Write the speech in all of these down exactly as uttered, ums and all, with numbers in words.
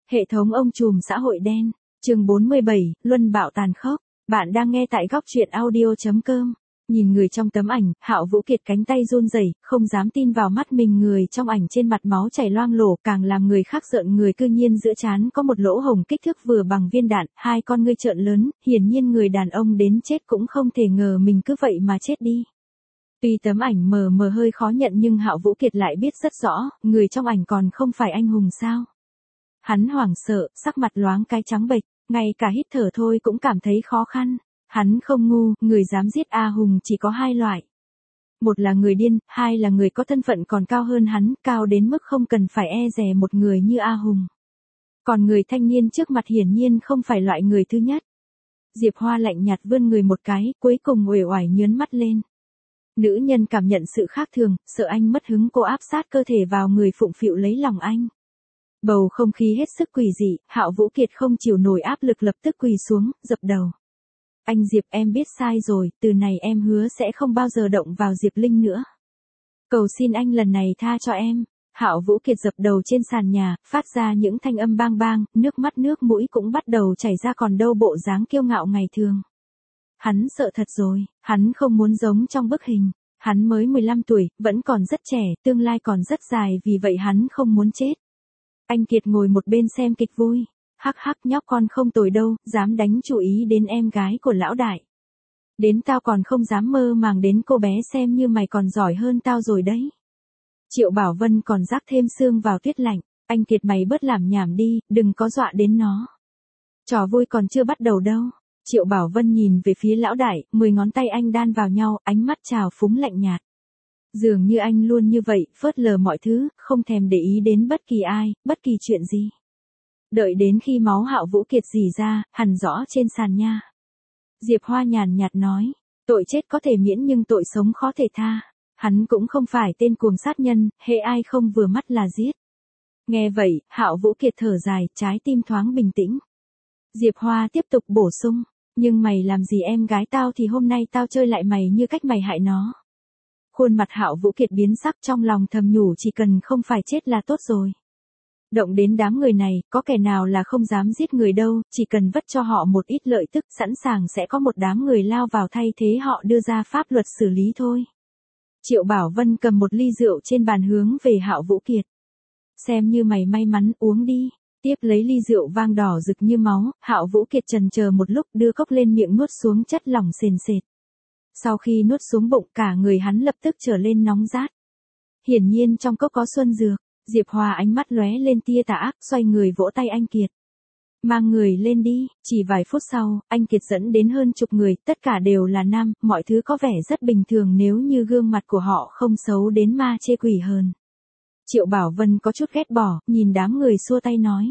Hệ thống ông trùm xã hội đen, chương bốn mươi bảy, Luân bạo tàn khốc. Bạn đang nghe tại góc truyện audio chấm com. Nhìn người trong tấm ảnh, Hạo Vũ Kiệt cánh tay run rẩy, không dám tin vào mắt mình, người trong ảnh trên mặt máu chảy loang lổ, càng làm người khác rợn người, cư nhiên giữa trán có một lỗ hổng kích thước vừa bằng viên đạn, hai con ngươi trợn lớn, hiển nhiên người đàn ông đến chết cũng không thể ngờ mình cứ vậy mà chết đi. Tuy tấm ảnh mờ mờ hơi khó nhận nhưng Hạo Vũ Kiệt lại biết rất rõ, người trong ảnh còn không phải anh hùng sao. Hắn hoảng sợ, sắc mặt loáng cái trắng bệch, ngay cả hít thở thôi cũng cảm thấy khó khăn. Hắn không ngu, người dám giết A Hùng chỉ có hai loại. Một là người điên, hai là người có thân phận còn cao hơn hắn, cao đến mức không cần phải e dè một người như A Hùng. Còn người thanh niên trước mặt hiển nhiên không phải loại người thứ nhất. Diệp Hoa lạnh nhạt vươn người một cái, cuối cùng uể oải nhướn mắt lên. Nữ nhân cảm nhận sự khác thường, sợ anh mất hứng, cô áp sát cơ thể vào người phụng phịu lấy lòng anh. Bầu không khí hết sức quỷ dị, Hạo Vũ Kiệt không chịu nổi áp lực lập tức quỳ xuống, dập đầu. Anh Diệp, em biết sai rồi, từ này em hứa sẽ không bao giờ động vào Diệp Linh nữa. Cầu xin anh lần này tha cho em. Hạo Vũ Kiệt dập đầu trên sàn nhà, phát ra những thanh âm bang bang, nước mắt nước mũi cũng bắt đầu chảy ra, còn đâu bộ dáng kiêu ngạo ngày thường. Hắn sợ thật rồi, hắn không muốn giống trong bức hình. Hắn mới mười lăm tuổi, vẫn còn rất trẻ, tương lai còn rất dài, vì vậy hắn không muốn chết. Anh Kiệt ngồi một bên xem kịch vui. Hắc hắc, nhóc con không tồi đâu, dám đánh chú ý đến em gái của lão đại. Đến tao còn không dám mơ màng đến cô bé, xem như mày còn giỏi hơn tao rồi đấy. Triệu Bảo Vân còn rắc thêm xương vào tuyết lạnh. Anh Kiệt, mày bớt làm nhảm đi, đừng có dọa đến nó. Trò vui còn chưa bắt đầu đâu. Triệu Bảo Vân nhìn về phía lão đại, mười ngón tay anh đan vào nhau, ánh mắt trào phúng lạnh nhạt. Dường như anh luôn như vậy, phớt lờ mọi thứ, không thèm để ý đến bất kỳ ai, bất kỳ chuyện gì. Đợi đến khi máu Hạo Vũ Kiệt rỉ ra, hằn rõ trên sàn nha. Diệp Hoa nhàn nhạt nói, tội chết có thể miễn nhưng tội sống khó thể tha. Hắn cũng không phải tên cuồng sát nhân, hễ ai không vừa mắt là giết. Nghe vậy, Hạo Vũ Kiệt thở dài, trái tim thoáng bình tĩnh. Diệp Hoa tiếp tục bổ sung, nhưng mày làm gì em gái tao thì hôm nay tao chơi lại mày như cách mày hại nó. Khuôn mặt Hạo Vũ Kiệt biến sắc, trong lòng thầm nhủ chỉ cần không phải chết là tốt rồi. Động đến đám người này, có kẻ nào là không dám giết người đâu, chỉ cần vất cho họ một ít lợi tức, sẵn sàng sẽ có một đám người lao vào thay thế họ, đưa ra pháp luật xử lý thôi. Triệu Bảo Vân cầm một ly rượu trên bàn hướng về Hạo Vũ Kiệt. Xem như mày may mắn, uống đi. Tiếp lấy ly rượu vang đỏ rực như máu, Hạo Vũ Kiệt chần chờ một lúc, đưa cốc lên miệng nuốt xuống, chất lỏng sền sệt. Sau khi nuốt xuống bụng, cả người hắn lập tức trở lên nóng rát. Hiển nhiên trong cốc có xuân dược. Diệp Hoa ánh mắt lóe lên tia tà ác, xoay người vỗ tay anh Kiệt. Mang người lên đi. Chỉ vài phút sau, anh Kiệt dẫn đến hơn chục người, tất cả đều là nam, mọi thứ có vẻ rất bình thường nếu như gương mặt của họ không xấu đến ma chê quỷ hờn. Triệu Bảo Vân có chút ghét bỏ, nhìn đám người xua tay nói.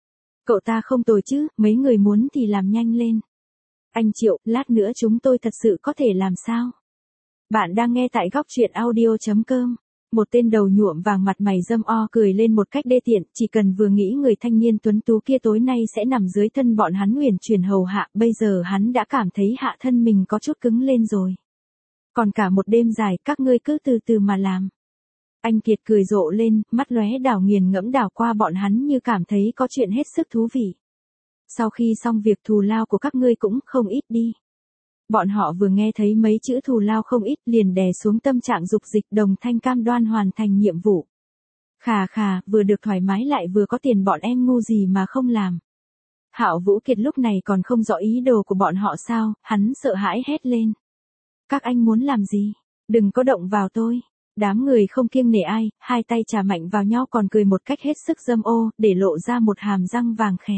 Cậu ta không tồi chứ, mấy người muốn thì làm nhanh lên. Anh Triệu, lát nữa chúng tôi thật sự có thể làm sao? Bạn đang nghe tại góc truyện audio chấm com. Một tên đầu nhuộm vàng mặt mày râm o cười lên một cách đê tiện, chỉ cần vừa nghĩ người thanh niên tuấn tú kia tối nay sẽ nằm dưới thân bọn hắn uyển chuyển hầu hạ, bây giờ hắn đã cảm thấy hạ thân mình có chút cứng lên rồi. Còn cả một đêm dài, các ngươi cứ từ từ mà làm. Anh Kiệt cười rộ lên, mắt lóe đảo nghiền ngẫm đảo qua bọn hắn như cảm thấy có chuyện hết sức thú vị. Sau khi xong việc thù lao của các ngươi cũng không ít đi. Bọn họ vừa nghe thấy mấy chữ thù lao không ít liền đè xuống tâm trạng dục dịch, đồng thanh cam đoan hoàn thành nhiệm vụ. Khà khà, vừa được thoải mái lại vừa có tiền, bọn em ngu gì mà không làm. Hạo Vũ Kiệt lúc này còn không rõ ý đồ của bọn họ sao, hắn sợ hãi hét lên. Các anh muốn làm gì? Đừng có động vào tôi. Đám người không kiêng nể ai, hai tay chà mạnh vào nhau còn cười một cách hết sức dâm ô, để lộ ra một hàm răng vàng khè.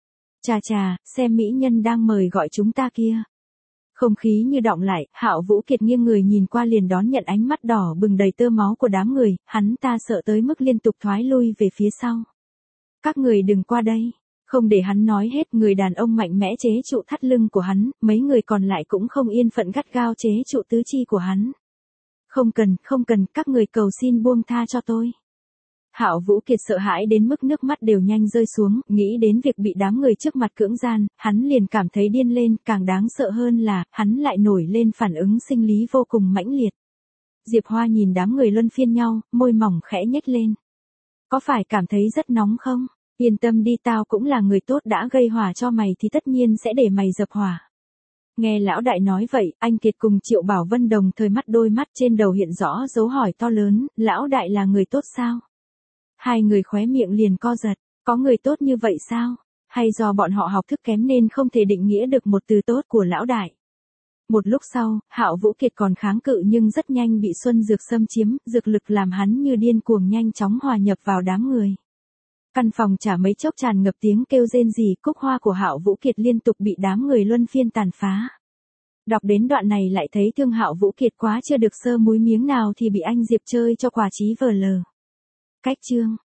Chà chà, xem mỹ nhân đang mời gọi chúng ta kia. Không khí như đọng lại, Hạo Vũ Kiệt nghiêng người nhìn qua liền đón nhận ánh mắt đỏ bừng đầy tơ máu của đám người, hắn ta sợ tới mức liên tục thoái lui về phía sau. Các người đừng qua đây. Không để hắn nói hết, người đàn ông mạnh mẽ chế trụ thắt lưng của hắn, mấy người còn lại cũng không yên phận gắt gao chế trụ tứ chi của hắn. Không cần, không cần, các người cầu xin buông tha cho tôi. Hạo Vũ Kiệt sợ hãi đến mức nước mắt đều nhanh rơi xuống, nghĩ đến việc bị đám người trước mặt cưỡng gian, hắn liền cảm thấy điên lên, càng đáng sợ hơn là, hắn lại nổi lên phản ứng sinh lý vô cùng mãnh liệt. Diệp Hoa nhìn đám người luân phiên nhau, môi mỏng khẽ nhếch lên. Có phải cảm thấy rất nóng không? Yên tâm đi, tao cũng là người tốt, đã gây hỏa cho mày thì tất nhiên sẽ để mày dập hỏa. Nghe lão đại nói vậy, anh Kiệt cùng Triệu Bảo Vân đồng thời mắt đôi mắt trên đầu hiện rõ dấu hỏi to lớn, lão đại là người tốt sao? Hai người khóe miệng liền co giật, có người tốt như vậy sao? Hay do bọn họ học thức kém nên không thể định nghĩa được một từ tốt của lão đại? Một lúc sau, Hạo Vũ Kiệt còn kháng cự nhưng rất nhanh bị Xuân Dược xâm chiếm, dược lực làm hắn như điên cuồng nhanh chóng hòa nhập vào đám người. Căn phòng chả mấy chốc tràn ngập tiếng kêu rên rỉ, cúc hoa của Hạo Vũ Kiệt liên tục bị đám người luân phiên tàn phá. Đọc đến đoạn này lại thấy thương Hạo Vũ Kiệt quá, chưa được sơ múi miếng nào thì bị anh Diệp chơi cho quả chí vờ lờ. Cách chương